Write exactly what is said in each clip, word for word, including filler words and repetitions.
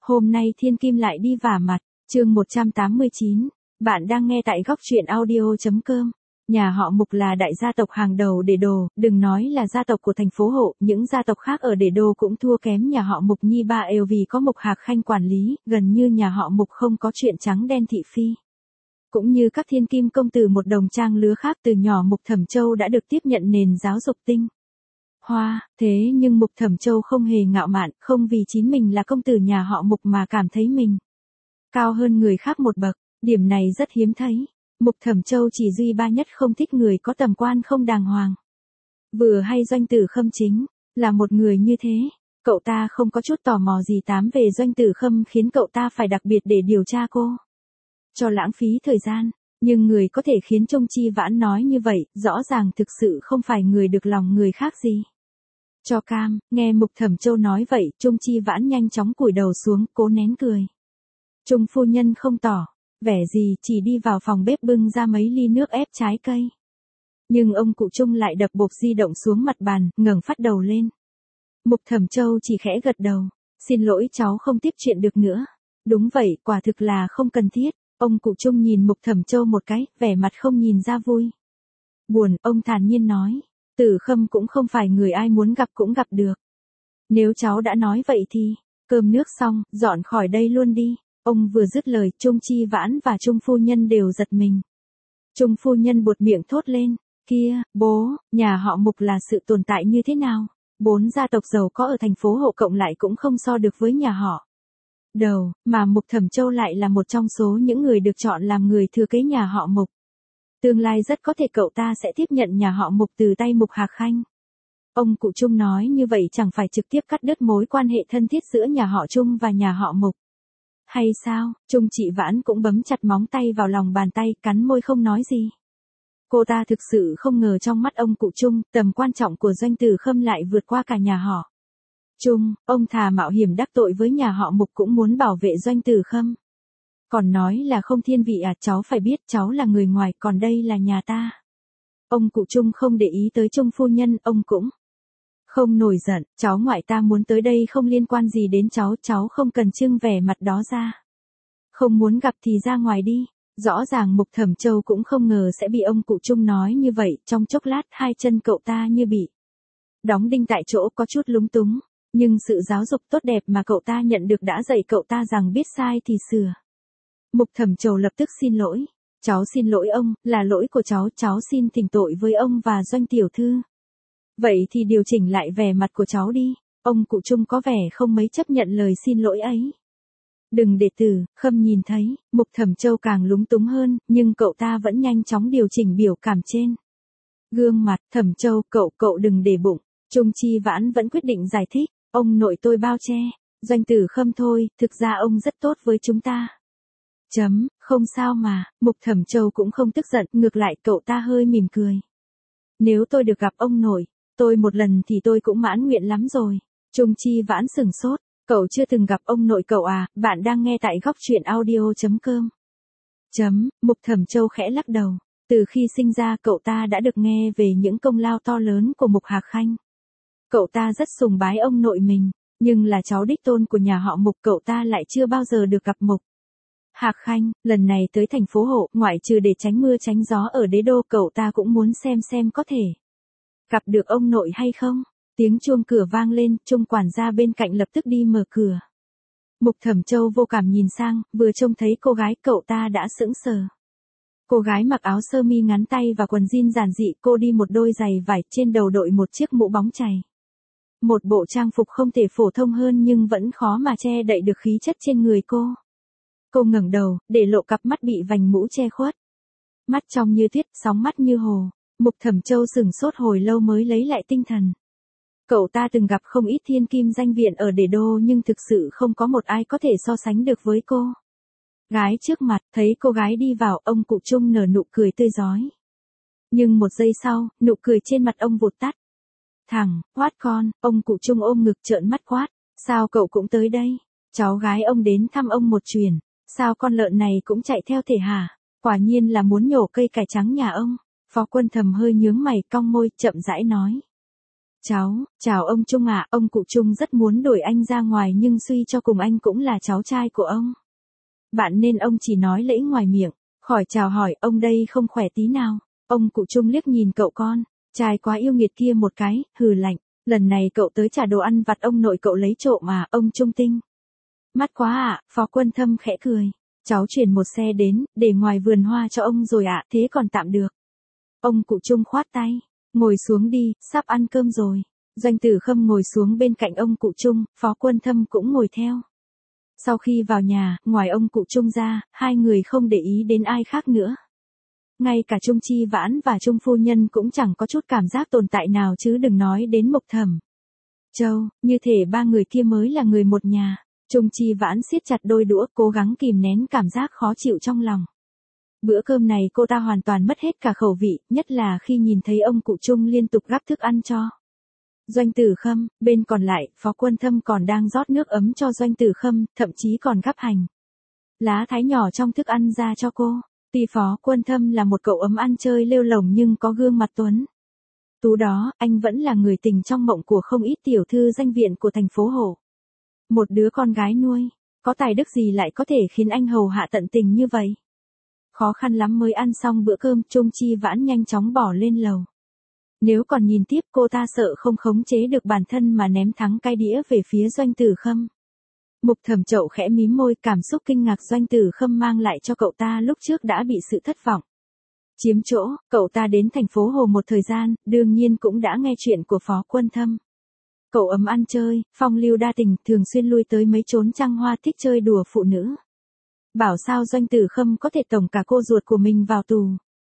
Hôm nay thiên kim lại đi vả mặt, chương một trăm tám mươi chín. Bạn đang nghe tại góc truyện audio.com. Nhà họ Mục là đại gia tộc hàng đầu Để Đô, đừng nói là gia tộc của thành phố Hộ, những gia tộc khác ở Để Đô cũng thua kém nhà họ Mục nhi ba eo vì có Mục Hạc Khanh quản lý, gần như nhà họ Mục không có chuyện trắng đen thị phi. Cũng như các thiên kim công tử một đồng trang lứa khác, từ nhỏ Mục Thẩm Châu đã được tiếp nhận nền giáo dục tinh hoa, thế nhưng Mục Thẩm Châu không hề ngạo mạn, không vì chính mình là công tử nhà họ Mục mà cảm thấy mình cao hơn người khác một bậc, điểm này rất hiếm thấy. Mục Thẩm Châu chỉ duy ba nhất không thích người có tầm quan không đàng hoàng. Vừa hay Doanh Tử Khâm chính là một người như thế, cậu ta không có chút tò mò gì tám về Doanh Tử Khâm khiến cậu ta phải đặc biệt để điều tra cô, cho lãng phí thời gian. Nhưng người có thể khiến Trung Chi Vãn nói như vậy, rõ ràng thực sự không phải người được lòng người khác gì. Cho cam, nghe Mục Thẩm Châu nói vậy, Trung Chi Vãn nhanh chóng cúi đầu xuống, cố nén cười. Trung phu nhân không tỏ vẻ gì, chỉ đi vào phòng bếp bưng ra mấy ly nước ép trái cây. Nhưng ông cụ Trung lại đập bộp di động xuống mặt bàn, ngẩng phát đầu lên. Mục Thẩm Châu chỉ khẽ gật đầu. Xin lỗi, cháu không tiếp chuyện được nữa. Đúng vậy, quả thực là không cần thiết. Ông cụ Trung nhìn Mục Thẩm Châu một cái, vẻ mặt không nhìn ra vui buồn, ông thản nhiên nói. Tử Khâm cũng không phải người ai muốn gặp cũng gặp được. Nếu cháu đã nói vậy thì, cơm nước xong, dọn khỏi đây luôn đi. Ông vừa dứt lời, Trung Chi Vãn và Trung phu nhân đều giật mình. Trung phu nhân buột miệng thốt lên, kia, bố, nhà họ Mục là sự tồn tại như thế nào? Bốn gia tộc giàu có ở thành phố Hộ cộng lại cũng không so được với nhà họ Đầu, mà Mục Thẩm Châu lại là một trong số những người được chọn làm người thừa kế nhà họ Mục. Tương lai rất có thể cậu ta sẽ tiếp nhận nhà họ Mục từ tay Mục Hạc Khanh. Ông cụ Trung nói như vậy chẳng phải trực tiếp cắt đứt mối quan hệ thân thiết giữa nhà họ Trung và nhà họ Mục hay sao? Trung Chị Vãn cũng bấm chặt móng tay vào lòng bàn tay, cắn môi không nói gì. Cô ta thực sự không ngờ trong mắt ông cụ Trung, tầm quan trọng của Doanh Tử Khâm lại vượt qua cả nhà họ Trung. Ông thà mạo hiểm đắc tội với nhà họ Mục cũng muốn bảo vệ Doanh Tử Khâm. Còn nói là không thiên vị à? Cháu phải biết cháu là người ngoài, còn đây là nhà ta. Ông cụ Trung không để ý tới Trung phu nhân, ông cũng không nổi giận. Cháu ngoại ta muốn tới đây không liên quan gì đến cháu, cháu không cần trưng vẻ mặt đó ra. Không muốn gặp thì ra ngoài đi. Rõ ràng Mục Thẩm Châu cũng không ngờ sẽ bị ông cụ Trung nói như vậy, trong chốc lát hai chân cậu ta như bị đóng đinh tại chỗ, có chút lúng túng. Nhưng sự giáo dục tốt đẹp mà cậu ta nhận được đã dạy cậu ta rằng biết sai thì sửa. Mục Thẩm Châu lập tức xin lỗi. Cháu xin lỗi ông, là lỗi của cháu, cháu xin thỉnh tội với ông và Doanh tiểu thư. Vậy thì điều chỉnh lại vẻ mặt của cháu đi. Ông cụ Trung có vẻ không mấy chấp nhận lời xin lỗi ấy. Đừng để Tử Khâm nhìn thấy. Mục Thẩm Châu càng lúng túng hơn, nhưng cậu ta vẫn nhanh chóng điều chỉnh biểu cảm trên gương mặt. Thẩm Châu, cậu, cậu đừng để bụng. Trung Chi Vãn vẫn quyết định giải thích. Ông nội tôi bao che Doanh Tử Khâm thôi, thực ra ông rất tốt với chúng ta. Chấm, không sao mà. Mục Thẩm Châu cũng không tức giận, ngược lại cậu ta hơi mỉm cười. Nếu tôi được gặp ông nội tôi một lần thì tôi cũng mãn nguyện lắm rồi. Trung Chi Vãn sửng sốt. Cậu chưa từng gặp ông nội cậu à? Bạn đang nghe tại góc truyện audio.com. Chấm, Mục Thẩm Châu khẽ lắc đầu. Từ khi sinh ra cậu ta đã được nghe về những công lao to lớn của Mục Hạc Khanh. Cậu ta rất sùng bái ông nội mình, nhưng là cháu đích tôn của nhà họ Mục, cậu ta lại chưa bao giờ được gặp Mục Hạc Khanh. Lần này tới thành phố Hộ, ngoại trừ để tránh mưa tránh gió ở Đế Đô, cậu ta cũng muốn xem xem có thể gặp được ông nội hay không. Tiếng chuông cửa vang lên, Trung quản gia bên cạnh lập tức đi mở cửa. Mục Thẩm Châu vô cảm nhìn sang, vừa trông thấy cô gái, cậu ta đã sững sờ. Cô gái mặc áo sơ mi ngắn tay và quần jean giản dị, cô đi một đôi giày vải, trên đầu đội một chiếc mũ bóng chày. Một bộ trang phục không thể phổ thông hơn nhưng vẫn khó mà che đậy được khí chất trên người cô. Cô ngẩng đầu, để lộ cặp mắt bị vành mũ che khuất. Mắt trong như tuyết, sóng mắt như hồ. Mục Thẩm Châu sửng sốt hồi lâu mới lấy lại tinh thần. Cậu ta từng gặp không ít thiên kim danh viện ở Để Đô nhưng thực sự không có một ai có thể so sánh được với cô gái trước mặt. Thấy cô gái đi vào, ông cụ Trung nở nụ cười tươi rói. Nhưng một giây sau, nụ cười trên mặt ông vụt tắt. Thằng, quát con, ông cụ Trung ôm ngực trợn mắt quát. Sao cậu cũng tới đây? Cháu gái ông đến thăm ông một chuyến. Sao con lợn này cũng chạy theo thể hả? Quả nhiên là muốn nhổ cây cải trắng nhà ông. Phó Quân Thầm hơi nhướng mày, cong môi, chậm rãi nói. Cháu, chào ông Trung ạ, ông cụ Trung rất muốn đổi anh ra ngoài nhưng suy cho cùng anh cũng là cháu trai của ông. Bạn nên ông chỉ nói lễ ngoài miệng, khỏi chào hỏi, ông đây không khỏe tí nào. Ông cụ Trung liếc nhìn cậu con, trai quá yêu nghiệt kia một cái, hừ lạnh, lần này cậu tới trả đồ ăn vặt ông nội cậu lấy trộm mà, ông Trung tinh. Mắt quá ạ, Phó Quân Thâm khẽ cười, cháu chuyển một xe đến, để ngoài vườn hoa cho ông rồi ạ, thế còn tạm được. Ông cụ Trung khoát tay, ngồi xuống đi, sắp ăn cơm rồi. Doanh Tử Khâm ngồi xuống bên cạnh ông cụ Trung, Phó Quân Thâm cũng ngồi theo. Sau khi vào nhà, ngoài ông cụ Trung ra, hai người không để ý đến ai khác nữa. Ngay cả Trung Chi Vãn và Trung Phu Nhân cũng chẳng có chút cảm giác tồn tại nào chứ đừng nói đến Mục Thẩm Châu, như thể ba người kia mới là người một nhà. Trung Chi Vãn siết chặt đôi đũa, cố gắng kìm nén cảm giác khó chịu trong lòng. Bữa cơm này cô ta hoàn toàn mất hết cả khẩu vị, nhất là khi nhìn thấy ông cụ Trung liên tục gắp thức ăn cho Doanh Tử Khâm, bên còn lại, Phó Quân Thâm còn đang rót nước ấm cho Doanh Tử Khâm, thậm chí còn gắp hành lá thái nhỏ trong thức ăn ra cho cô. Tuy Phó Quân Thâm là một cậu ấm ăn chơi lêu lổng nhưng có gương mặt tuấn tú đó, anh vẫn là người tình trong mộng của không ít tiểu thư danh viện của thành phố Hồ. Một đứa con gái nuôi, có tài đức gì lại có thể khiến anh hầu hạ tận tình như vậy? Khó khăn lắm mới ăn xong bữa cơm, Trung Chi Vãn nhanh chóng bỏ lên lầu. Nếu còn nhìn tiếp cô ta sợ không khống chế được bản thân mà ném thắng cái đĩa về phía Doanh Tử Khâm. Mục Thẩm Chậu khẽ mím môi, cảm xúc kinh ngạc Doanh Tử Khâm mang lại cho cậu ta lúc trước đã bị sự thất vọng chiếm chỗ. Cậu ta đến thành phố Hồ một thời gian, đương nhiên cũng đã nghe chuyện của Phó Quân Thâm. Cậu ấm ăn chơi, phong lưu đa tình, thường xuyên lui tới mấy chốn trăng hoa, thích chơi đùa phụ nữ. Bảo sao Doanh Tử Khâm có thể tổng cả cô ruột của mình vào tù.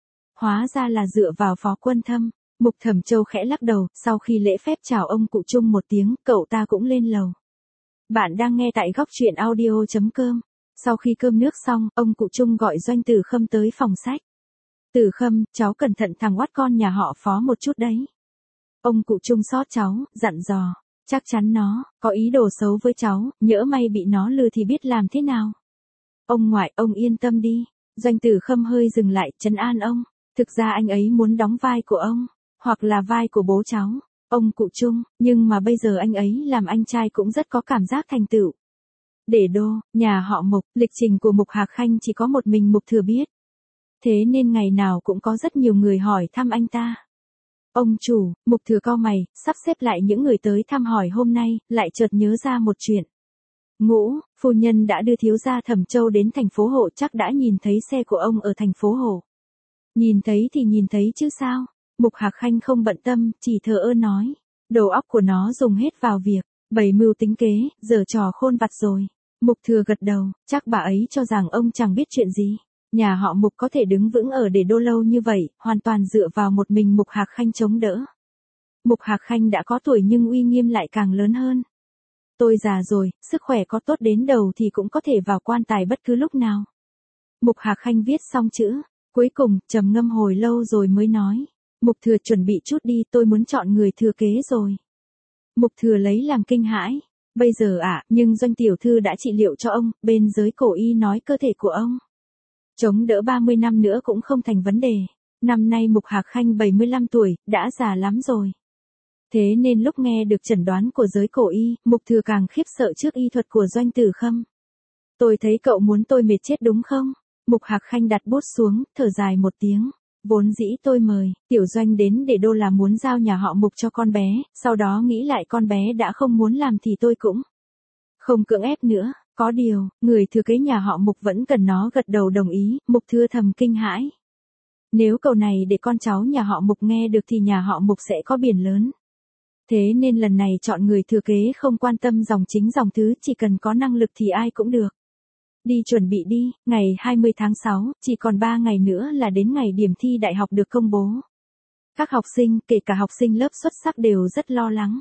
Hóa ra là dựa vào Phó Quân Thâm. Mục Thẩm Châu khẽ lắc đầu, sau khi lễ phép chào ông cụ Trung một tiếng, cậu ta cũng lên lầu. Bạn đang nghe tại góc truyện audio chấm com. Sau khi cơm nước xong, ông cụ Trung gọi Doanh Tử Khâm tới phòng sách. Tử Khâm, cháu cẩn thận thằng oát con nhà họ Phó một chút đấy. Ông cụ Trung xót cháu, dặn dò, chắc chắn nó có ý đồ xấu với cháu, nhỡ may bị nó lừa thì biết làm thế nào. Ông ngoại, ông yên tâm đi. Doanh Tử Khâm hơi dừng lại, trấn an ông. Thực ra anh ấy muốn đóng vai của ông, hoặc là vai của bố cháu, ông cụ Trung, nhưng mà bây giờ anh ấy làm anh trai cũng rất có cảm giác thành tựu. Để đô, nhà họ Mục, lịch trình của Mục Hạc Khanh chỉ có một mình Mục Thừa biết. Thế nên ngày nào cũng có rất nhiều người hỏi thăm anh ta. Ông chủ, Mục Thừa cau mày, sắp xếp lại những người tới thăm hỏi hôm nay, lại chợt nhớ ra một chuyện. Ngũ, phu nhân đã đưa thiếu gia Thẩm Châu đến thành phố Hồ, chắc đã nhìn thấy xe của ông ở thành phố Hồ. Nhìn thấy thì nhìn thấy chứ sao? Mục Hạc Khanh không bận tâm, chỉ thờ ơ nói. Đầu óc của nó dùng hết vào việc bày mưu tính kế, giở trò khôn vặt rồi. Mục Thừa gật đầu, chắc bà ấy cho rằng ông chẳng biết chuyện gì. Nhà họ Mục có thể đứng vững ở để đô lâu như vậy, hoàn toàn dựa vào một mình Mục Hạc Khanh chống đỡ. Mục Hạc Khanh đã có tuổi nhưng uy nghiêm lại càng lớn hơn. Tôi già rồi, sức khỏe có tốt đến đầu thì cũng có thể vào quan tài bất cứ lúc nào. Mục Hạc Khanh viết xong chữ, cuối cùng, trầm ngâm hồi lâu rồi mới nói. Mục Thừa chuẩn bị chút đi, tôi muốn chọn người thừa kế rồi. Mục Thừa lấy làm kinh hãi. Bây giờ ạ, à, nhưng Doanh tiểu thư đã trị liệu cho ông, bên giới cổ y nói cơ thể của ông chống đỡ ba mươi năm nữa cũng không thành vấn đề. Năm nay Mục Hạc Khanh bảy mươi lăm tuổi, đã già lắm rồi. Thế nên lúc nghe được chẩn đoán của giới cổ y, Mục Thừa càng khiếp sợ trước y thuật của Doanh Tử Khâm. Tôi thấy cậu muốn tôi mệt chết đúng không? Mục Hạc Khanh đặt bút xuống, thở dài một tiếng. Vốn dĩ tôi mời Tiểu Doanh đến để đô là muốn giao nhà họ Mục cho con bé, sau đó nghĩ lại con bé đã không muốn làm thì tôi cũng không cưỡng ép nữa. Có điều, người thừa kế nhà họ Mục vẫn cần nó gật đầu đồng ý. Mục Thừa thầm kinh hãi. Nếu câu này để con cháu nhà họ Mục nghe được thì nhà họ Mục sẽ có biển lớn. Thế nên lần này chọn người thừa kế không quan tâm dòng chính dòng thứ, chỉ cần có năng lực thì ai cũng được. Đi chuẩn bị đi, ngày hai mươi tháng sáu, chỉ còn ba ngày nữa là đến ngày điểm thi đại học được công bố. Các học sinh, kể cả học sinh lớp xuất sắc đều rất lo lắng.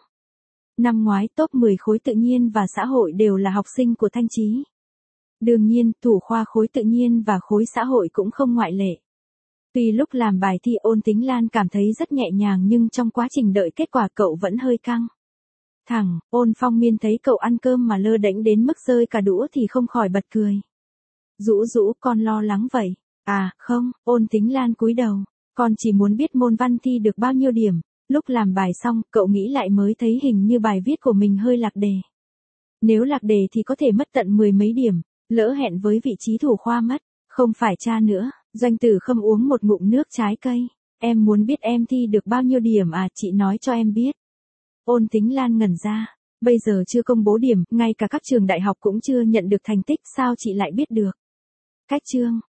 Năm ngoái top mười khối tự nhiên và xã hội đều là học sinh của Thanh Chí. Đương nhiên, thủ khoa khối tự nhiên và khối xã hội cũng không ngoại lệ. Tuy lúc làm bài thi Ôn Tính Lan cảm thấy rất nhẹ nhàng nhưng trong quá trình đợi kết quả cậu vẫn hơi căng thẳng. Ôn Phong Miên thấy cậu ăn cơm mà lơ đễnh đến mức rơi cả đũa thì không khỏi bật cười. Dũ Dũ, con lo lắng vậy. À, không, Ôn Tính Lan cúi đầu. Con chỉ muốn biết môn văn thi được bao nhiêu điểm. Lúc làm bài xong, cậu nghĩ lại mới thấy hình như bài viết của mình hơi lạc đề. Nếu lạc đề thì có thể mất tận mười mấy điểm, lỡ hẹn với vị trí thủ khoa mất. Không phải tra nữa, Doanh Tử Khâm uống một ngụm nước trái cây. Em muốn biết em thi được bao nhiêu điểm à, chị nói cho em biết. Ôn Tính Lan ngẩn ra. Bây giờ chưa công bố điểm, ngay cả các trường đại học cũng chưa nhận được thành tích, sao chị lại biết được? Cách chương